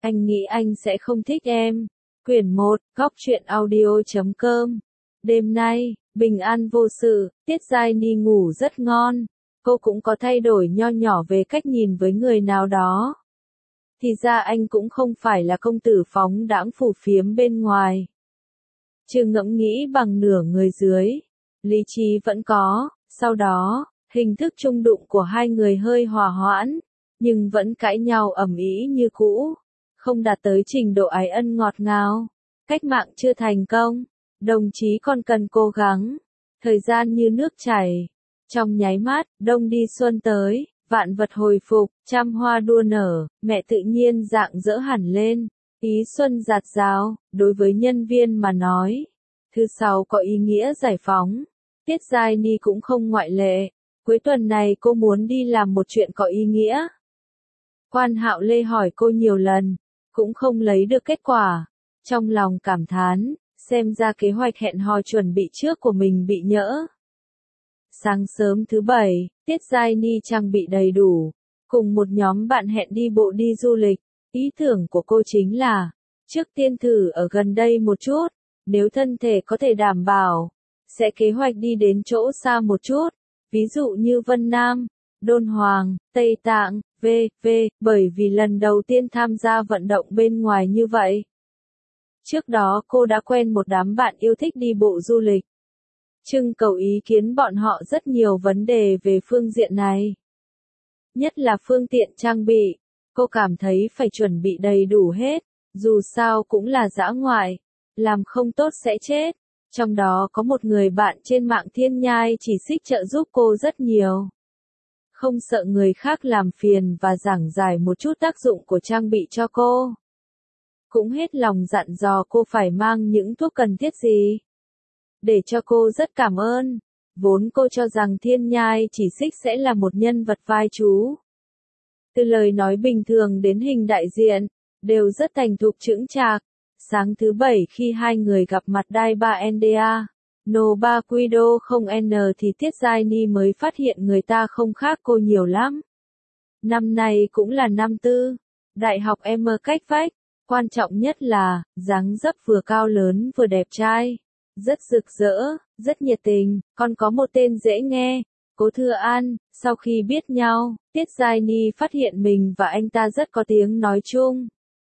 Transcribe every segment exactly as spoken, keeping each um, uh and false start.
Anh nghĩ anh sẽ không thích em. Quyển một, góc truyện audio chấm com. Đêm nay, bình an vô sự, Tiết Giai Ni ngủ rất ngon. Cô cũng có thay đổi nho nhỏ về cách nhìn với người nào đó. Thì ra anh cũng không phải là công tử phóng đãng phù phiếm bên ngoài. Chưa ngẫm nghĩ bằng nửa người dưới. Lý trí vẫn có, sau đó, hình thức chung đụng của hai người hơi hòa hoãn, nhưng vẫn cãi nhau ầm ĩ như cũ. Không đạt tới trình độ ái ân ngọt ngào. Cách mạng chưa thành công, đồng chí còn cần cố gắng. Thời gian như nước chảy. Trong nháy mắt, đông đi xuân tới, vạn vật hồi phục, trăm hoa đua nở, mẹ tự nhiên rạng rỡ hẳn lên. Ý xuân rạt rào, đối với nhân viên mà nói. Thứ sáu có ý nghĩa giải phóng. Tiết Giai Ni cũng không ngoại lệ. Cuối tuần này cô muốn đi làm một chuyện có ý nghĩa. Quan Hạo Lê hỏi cô nhiều lần, cũng không lấy được kết quả. Trong lòng cảm thán, xem ra kế hoạch hẹn hò chuẩn bị trước của mình bị nhỡ. Sáng sớm thứ bảy, Tiết Giai Ni trang bị đầy đủ, cùng một nhóm bạn hẹn đi bộ đi du lịch. Ý tưởng của cô chính là, trước tiên thử ở gần đây một chút, nếu thân thể có thể đảm bảo, sẽ kế hoạch đi đến chỗ xa một chút, ví dụ như Vân Nam, Đôn Hoàng, Tây Tạng, vân vân, bởi vì lần đầu tiên tham gia vận động bên ngoài như vậy. Trước đó cô đã quen một đám bạn yêu thích đi bộ du lịch. Trưng cầu ý kiến bọn họ rất nhiều vấn đề về phương diện này. Nhất là phương tiện trang bị, cô cảm thấy phải chuẩn bị đầy đủ hết, dù sao cũng là dã ngoại, làm không tốt sẽ chết. Trong đó có một người bạn trên mạng Thiên Nhai chỉ xích trợ giúp cô rất nhiều. Không sợ người khác làm phiền và giảng giải một chút tác dụng của trang bị cho cô. Cũng hết lòng dặn dò cô phải mang những thuốc cần thiết gì. Để cho cô rất cảm ơn. Vốn cô cho rằng Thiên Nhai chỉ xích sẽ là một nhân vật vai chú. Từ lời nói bình thường đến hình đại diện, đều rất thành thục chững chạc. Sáng thứ bảy khi hai người gặp mặt Đai ba en đê a, No ba Quido không N thì Tiết Giai Ni mới phát hiện người ta không khác cô nhiều lắm. Năm nay cũng là năm tư, đại học M cách vách, quan trọng nhất là, dáng dấp vừa cao lớn vừa đẹp trai, rất rực rỡ, rất nhiệt tình, còn có một tên dễ nghe, Cố Thừa An. Sau khi biết nhau, Tiết Giai Ni phát hiện mình và anh ta rất có tiếng nói chung.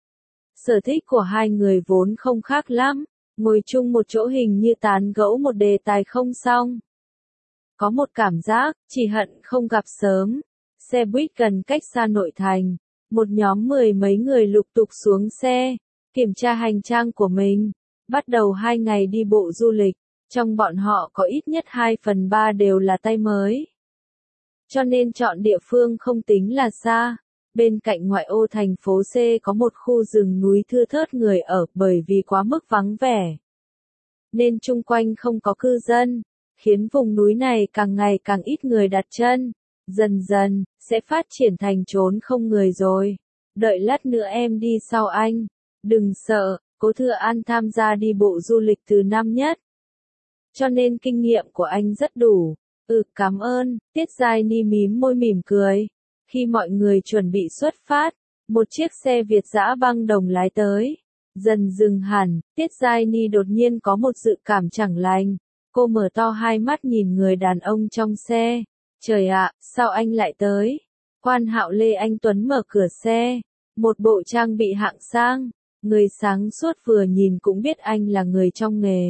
Sở thích của hai người vốn không khác lắm, ngồi chung một chỗ hình như tán gẫu một đề tài không xong. Có một cảm giác, chỉ hận không gặp sớm. Xe buýt gần cách xa nội thành, một nhóm mười mấy người lục tục xuống xe, kiểm tra hành trang của mình, bắt đầu hai ngày đi bộ du lịch, trong bọn họ có ít nhất hai phần ba đều là tay mới. Cho nên chọn địa phương không tính là xa. Bên cạnh ngoại ô thành phố C có một khu rừng núi thưa thớt người ở bởi vì quá mức vắng vẻ. Nên chung quanh không có cư dân, khiến vùng núi này càng ngày càng ít người đặt chân. Dần dần, sẽ phát triển thành trốn không người rồi. Đợi lát nữa em đi sau anh. Đừng sợ, Cố Thừa An tham gia đi bộ du lịch từ năm nhất. Cho nên kinh nghiệm của anh rất đủ. Ừ, cảm ơn, Tiết Giai Ni mím môi mỉm cười. Khi mọi người chuẩn bị xuất phát, một chiếc xe Việt dã băng đồng lái tới. Dần dừng hẳn, Tiết Giai Ni đột nhiên có một dự cảm chẳng lành. Cô mở to hai mắt nhìn người đàn ông trong xe. Trời ạ, sao anh lại tới? Quan Hạo Lê Anh Tuấn mở cửa xe. Một bộ trang bị hạng sang. Người sáng suốt vừa nhìn cũng biết anh là người trong nghề.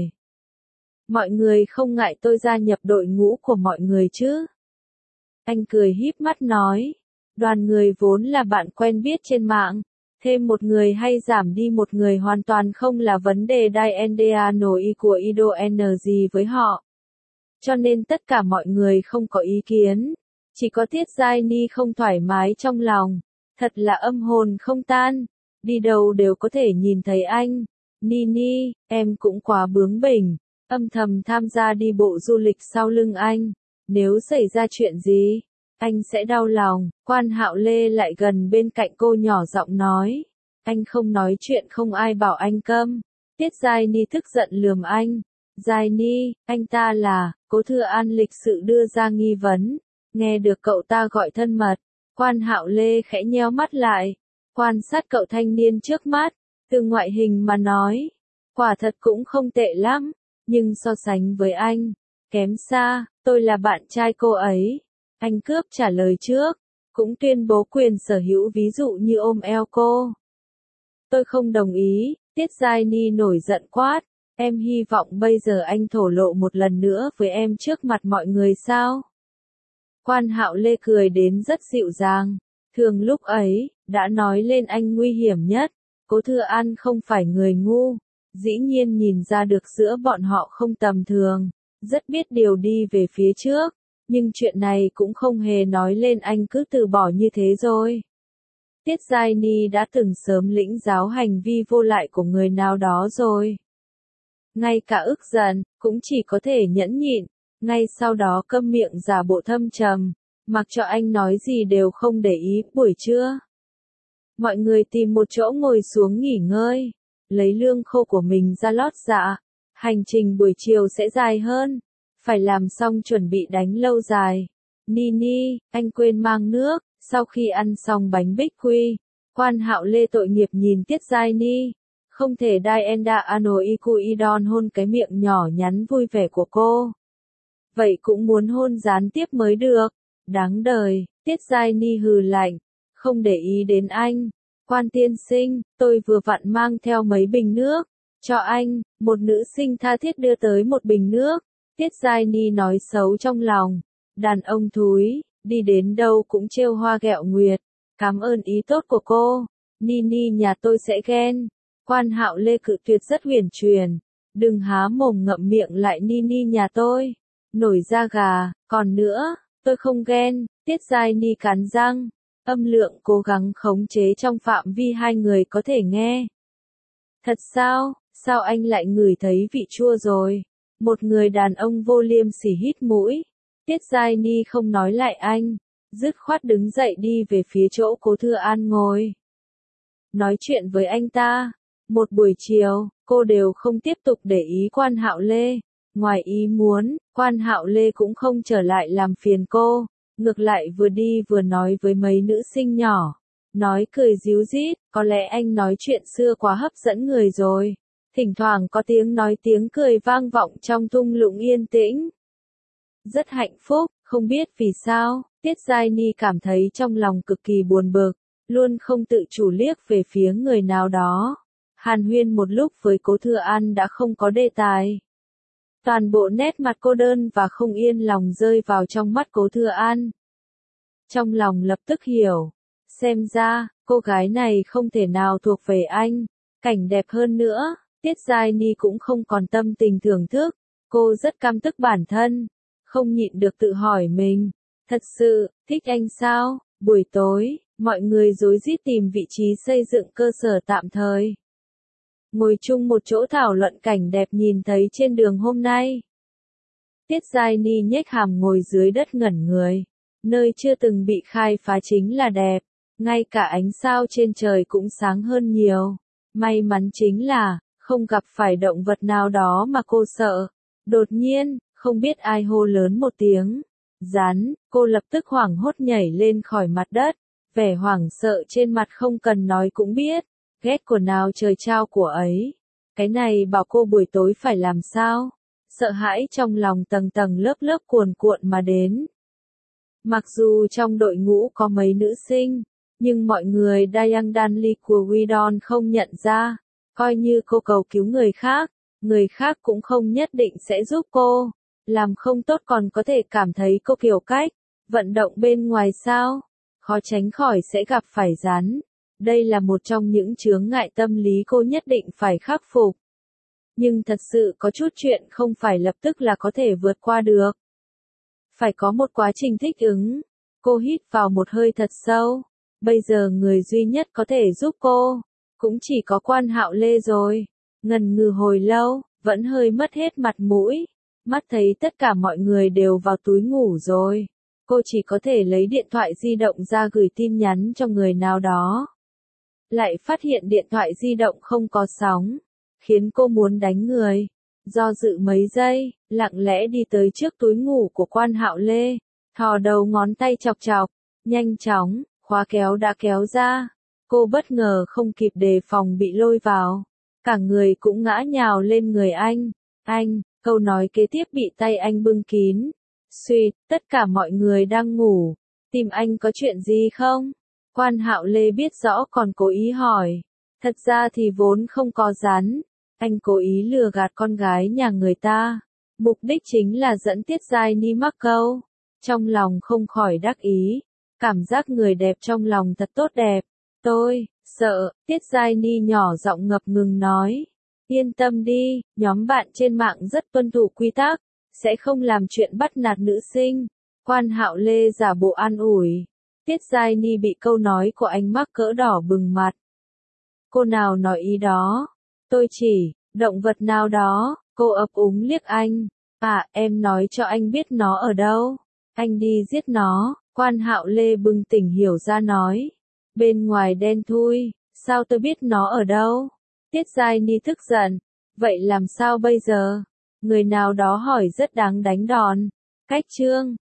Mọi người không ngại tôi gia nhập đội ngũ của mọi người chứ? Anh cười híp mắt nói. Đoàn người vốn là bạn quen biết trên mạng, thêm một người hay giảm đi một người hoàn toàn không là vấn đề Đai en đê a nổi ý của Ido N gì với họ. Cho nên tất cả mọi người không có ý kiến, chỉ có Tiết Giai Ni không thoải mái trong lòng, thật là âm hồn không tan, đi đâu đều có thể nhìn thấy anh. Ni Ni, em cũng quá bướng bỉnh, âm thầm tham gia đi bộ du lịch sau lưng anh, nếu xảy ra chuyện gì, anh sẽ đau lòng. Quan Hạo Lê lại gần bên cạnh cô nhỏ giọng nói. Anh không nói chuyện không ai bảo anh câm. Tiết Giai Ni tức giận lườm anh. Giai Ni, anh ta là, Cố Thừa An lịch sự đưa ra nghi vấn. Nghe được cậu ta gọi thân mật. Quan Hạo Lê khẽ nheo mắt lại. Quan sát cậu thanh niên trước mắt, từ ngoại hình mà nói, quả thật cũng không tệ lắm, nhưng so sánh với anh, kém xa, tôi là bạn trai cô ấy. Anh cướp trả lời trước, cũng tuyên bố quyền sở hữu ví dụ như ôm eo cô. Tôi không đồng ý, Tiết Giai Ni nổi giận quát, em hy vọng bây giờ anh thổ lộ một lần nữa với em trước mặt mọi người sao? Quan Hạo Lê cười đến rất dịu dàng, thường lúc ấy, đã nói lên anh nguy hiểm nhất, Cố Thư An không phải người ngu, dĩ nhiên nhìn ra được giữa bọn họ không tầm thường, rất biết điều đi về phía trước, nhưng chuyện này cũng không hề nói lên anh cứ từ bỏ như thế rồi. Tiết Giai Ni đã từng sớm lĩnh giáo hành vi vô lại của người nào đó rồi. Ngay cả ức giận, cũng chỉ có thể nhẫn nhịn, ngay sau đó câm miệng giả bộ thâm trầm, mặc cho anh nói gì đều không để ý. Buổi trưa, mọi người tìm một chỗ ngồi xuống nghỉ ngơi, lấy lương khô của mình ra lót dạ. Hành trình buổi chiều sẽ dài hơn, phải làm xong chuẩn bị đánh lâu dài. Nini, anh quên mang nước. Sau khi ăn xong bánh bích quy, Quan Hạo Lê tội nghiệp nhìn Tiết Giai Ni, không thể Dienda Ano Ikuidon hôn cái miệng nhỏ nhắn vui vẻ của cô. Vậy cũng muốn hôn gián tiếp mới được, đáng đời. Tiết Giai Ni hừ lạnh, không để ý đến anh. Quan tiên sinh, tôi vừa vặn mang theo mấy bình nước, cho anh. Một nữ sinh tha thiết đưa tới một bình nước. Tiết Giai Ni nói xấu trong lòng, đàn ông thúi. Đi đến đâu cũng trêu hoa ghẹo nguyệt. Cảm ơn ý tốt của cô. Nini nhà tôi sẽ ghen. Quan Hạo Lê cự tuyệt rất huyền truyền. Đừng há mồm ngậm miệng lại Nini nhà tôi. Nổi da gà, còn nữa, tôi không ghen. Tiết Giai Ni cắn răng. Âm lượng cố gắng khống chế trong phạm vi hai người có thể nghe. Thật sao, sao anh lại ngửi thấy vị chua rồi? Một người đàn ông vô liêm sỉ hít mũi. Tiết Giai Ni không nói lại anh, dứt khoát đứng dậy đi về phía chỗ Cố Thư An ngồi. Nói chuyện với anh ta, một buổi chiều, cô đều không tiếp tục để ý Quan Hạo Lê. Ngoài ý muốn, Quan Hạo Lê cũng không trở lại làm phiền cô, ngược lại vừa đi vừa nói với mấy nữ sinh nhỏ. Nói cười díu dít, có lẽ anh nói chuyện xưa quá hấp dẫn người rồi. Thỉnh thoảng có tiếng nói tiếng cười vang vọng trong thung lũng yên tĩnh. Rất hạnh phúc, không biết vì sao, Tiết Giai Ni cảm thấy trong lòng cực kỳ buồn bực, luôn không tự chủ liếc về phía người nào đó. Hàn huyên một lúc với Cố Thư An đã không có đề tài. Toàn bộ nét mặt cô đơn và không yên lòng rơi vào trong mắt Cố Thư An. Trong lòng lập tức hiểu, xem ra, cô gái này không thể nào thuộc về anh. Cảnh đẹp hơn nữa, Tiết Giai Ni cũng không còn tâm tình thưởng thức, cô rất căm tức bản thân. Không nhịn được tự hỏi mình, thật sự, thích anh sao? Buổi tối, mọi người rối rít tìm vị trí xây dựng cơ sở tạm thời. Ngồi chung một chỗ thảo luận cảnh đẹp nhìn thấy trên đường hôm nay. Tiết Giai Ni nhếch hàm ngồi dưới đất ngẩn người. Nơi chưa từng bị khai phá chính là đẹp, ngay cả ánh sao trên trời cũng sáng hơn nhiều. May mắn chính là, không gặp phải động vật nào đó mà cô sợ. Đột nhiên, không biết ai hô lớn một tiếng. Rắn, cô lập tức hoảng hốt nhảy lên khỏi mặt đất. Vẻ hoảng sợ trên mặt không cần nói cũng biết. Ghét quần áo trời trao của ấy. Cái này bảo cô buổi tối phải làm sao? Sợ hãi trong lòng tầng tầng lớp lớp cuồn cuộn mà đến. Mặc dù trong đội ngũ có mấy nữ sinh, nhưng mọi người Dayang Danli của Widon không nhận ra. Coi như cô cầu cứu người khác, người khác cũng không nhất định sẽ giúp cô. Làm không tốt còn có thể cảm thấy cô kiểu cách, vận động bên ngoài sao, khó tránh khỏi sẽ gặp phải rắn. Đây là một trong những chướng ngại tâm lý cô nhất định phải khắc phục. Nhưng thật sự có chút chuyện không phải lập tức là có thể vượt qua được. Phải có một quá trình thích ứng. Cô hít vào một hơi thật sâu. Bây giờ người duy nhất có thể giúp cô, cũng chỉ có Quan Hạo Lê rồi. Ngần ngừ hồi lâu, vẫn hơi mất hết mặt mũi. Mắt thấy tất cả mọi người đều vào túi ngủ rồi. Cô chỉ có thể lấy điện thoại di động ra gửi tin nhắn cho người nào đó. Lại phát hiện điện thoại di động không có sóng, khiến cô muốn đánh người. Do dự mấy giây, lặng lẽ đi tới trước túi ngủ của Quan Hạo Lê, thò đầu ngón tay chọc chọc, nhanh chóng, khóa kéo đã kéo ra. Cô bất ngờ không kịp đề phòng bị lôi vào. Cả người cũng ngã nhào lên người anh. Anh, câu nói kế tiếp bị tay anh bưng kín. Suýt, tất cả mọi người đang ngủ. Tìm anh có chuyện gì không? Quan Hạo Lê biết rõ còn cố ý hỏi. Thật ra thì vốn không có rắn. Anh cố ý lừa gạt con gái nhà người ta. Mục đích chính là dẫn Tiết Giai Ni mắc câu. Trong lòng không khỏi đắc ý. Cảm giác người đẹp trong lòng thật tốt đẹp. Tôi, sợ, Tiết Giai Ni nhỏ giọng ngập ngừng nói. Yên tâm đi, nhóm bạn trên mạng rất tuân thủ quy tắc, sẽ không làm chuyện bắt nạt nữ sinh. Quan Hạo Lê giả bộ an ủi. Tiết Giai Ni bị câu nói của anh mắc cỡ đỏ bừng mặt. Cô nào nói ý đó? Tôi chỉ, động vật nào đó, cô ấp úng liếc anh. À, em nói cho anh biết nó ở đâu. Anh đi giết nó, Quan Hạo Lê bừng tỉnh hiểu ra nói. Bên ngoài đen thui, sao tôi biết nó ở đâu? Tiết Giai Ni tức giận. Vậy làm sao bây giờ? Người nào đó hỏi rất đáng đánh đòn. Cách chương